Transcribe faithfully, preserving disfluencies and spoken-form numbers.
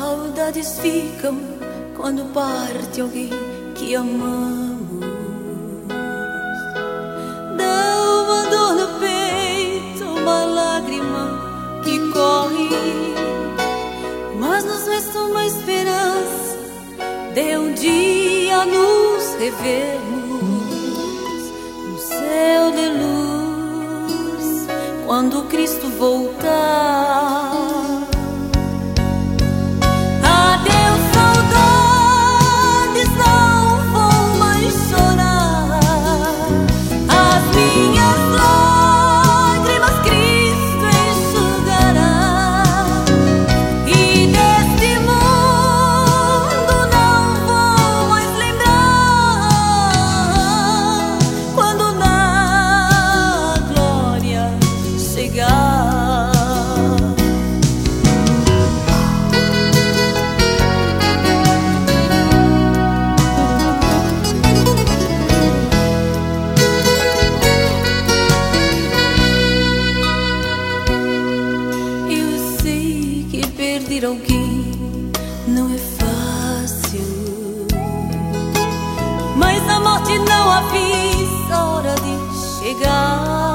Saudades ficam quando parte alguém que amamos. Dá uma dor no peito, uma lágrima que corre, mas nos resta uma esperança de um dia nos revermos no céu de luz, quando Cristo voltar. Perder alguém não é fácil, mas a morte não avisa a hora de chegar.